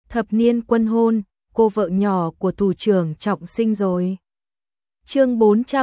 thập niên quân hôn, cô vợ nhỏ của thủ trưởng Trọng Sinh rồi. Chương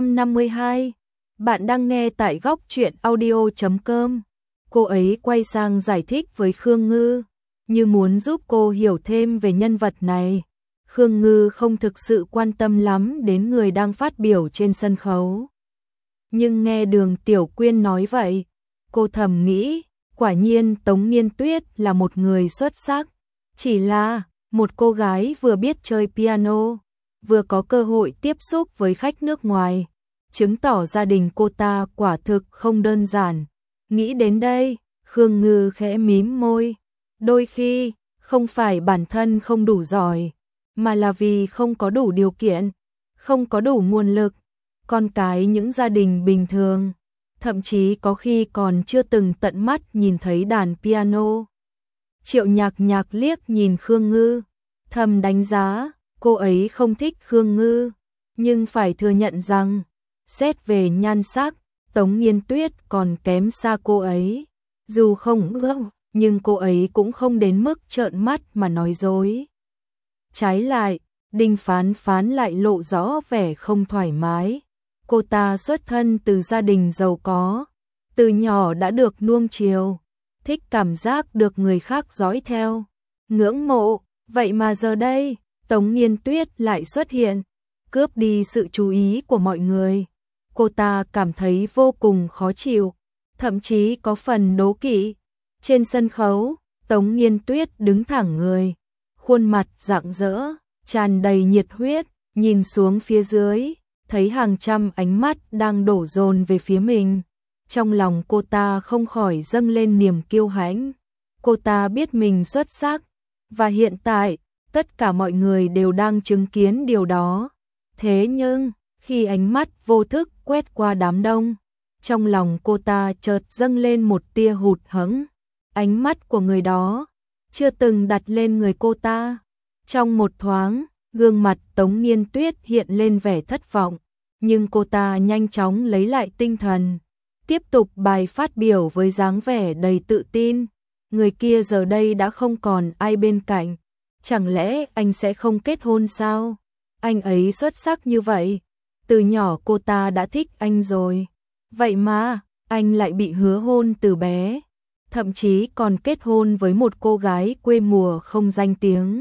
452. Bạn đang nghe tại góc truyện audio.com. Cô ấy quay sang giải thích với Khương Ngư, như muốn giúp cô hiểu thêm về nhân vật này. Khương Ngư không thực sự quan tâm lắm đến người đang phát biểu trên sân khấu. Nhưng nghe Đường Tiểu Quyên nói vậy, cô thầm nghĩ, quả nhiên Tống Nghiên Tuyết là một người xuất sắc. Chỉ là một cô gái vừa biết chơi piano, vừa có cơ hội tiếp xúc với khách nước ngoài, chứng tỏ gia đình cô ta quả thực không đơn giản. Nghĩ đến đây, Khương Ngư khẽ mím môi. Đôi khi, không phải bản thân không đủ giỏi, mà là vì không có đủ điều kiện, không có đủ nguồn lực. Con cái những gia đình bình thường, thậm chí có khi còn chưa từng tận mắt nhìn thấy đàn piano. Triệu Nhạc Nhạc liếc nhìn Khương Ngư, thầm đánh giá, cô ấy không thích Khương Ngư, nhưng phải thừa nhận rằng, xét về nhan sắc, Tống Nghiên Tuyết còn kém xa cô ấy. Dù không ước, nhưng cô ấy cũng không đến mức trợn mắt mà nói dối. Trái lại, Đinh Phán Phán lại lộ rõ vẻ không thoải mái. Cô ta xuất thân từ gia đình giàu có, từ nhỏ đã được nuông chiều, thích cảm giác được người khác dõi theo, ngưỡng mộ. Vậy mà giờ đây, Tống Nghiên Tuyết lại xuất hiện, cướp đi sự chú ý của mọi người. Cô ta cảm thấy vô cùng khó chịu, thậm chí có phần đố kỵ. Trên sân khấu, Tống Nghiên Tuyết đứng thẳng người, khuôn mặt rạng rỡ, tràn đầy nhiệt huyết, nhìn xuống phía dưới, thấy hàng trăm ánh mắt đang đổ dồn về phía mình. Trong lòng cô ta không khỏi dâng lên niềm kiêu hãnh. Cô ta biết mình xuất sắc, và hiện tại, tất cả mọi người đều đang chứng kiến điều đó. Thế nhưng, khi ánh mắt vô thức quét qua đám đông, trong lòng cô ta chợt dâng lên một tia hụt hẫng. Ánh mắt của người đó chưa từng đặt lên người cô ta. Trong một thoáng, gương mặt Tống Nghiên Tuyết hiện lên vẻ thất vọng, nhưng cô ta nhanh chóng lấy lại tinh thần, tiếp tục bài phát biểu với dáng vẻ đầy tự tin. Người kia giờ đây đã không còn ai bên cạnh, chẳng lẽ anh sẽ không kết hôn sao? Anh ấy xuất sắc như vậy, từ nhỏ cô ta đã thích anh rồi, vậy mà anh lại bị hứa hôn từ bé, thậm chí còn kết hôn với một cô gái quê mùa không danh tiếng.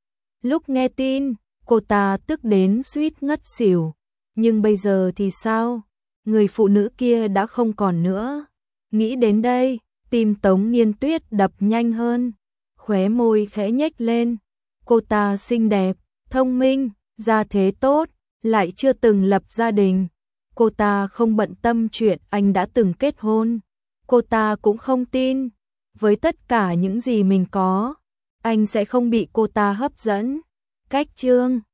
Lúc nghe tin, cô ta tức đến suýt ngất xỉu, nhưng bây giờ thì sao? Người phụ nữ kia đã không còn nữa. Nghĩ đến đây, tim Tống Nghiên Tuyết đập nhanh hơn, khóe môi khẽ nhếch lên. Cô ta xinh đẹp, thông minh, gia thế tốt, lại chưa từng lập gia đình. Cô ta không bận tâm chuyện anh đã từng kết hôn. Cô ta cũng không tin, với tất cả những gì mình có, anh sẽ không bị cô ta hấp dẫn. Cách chương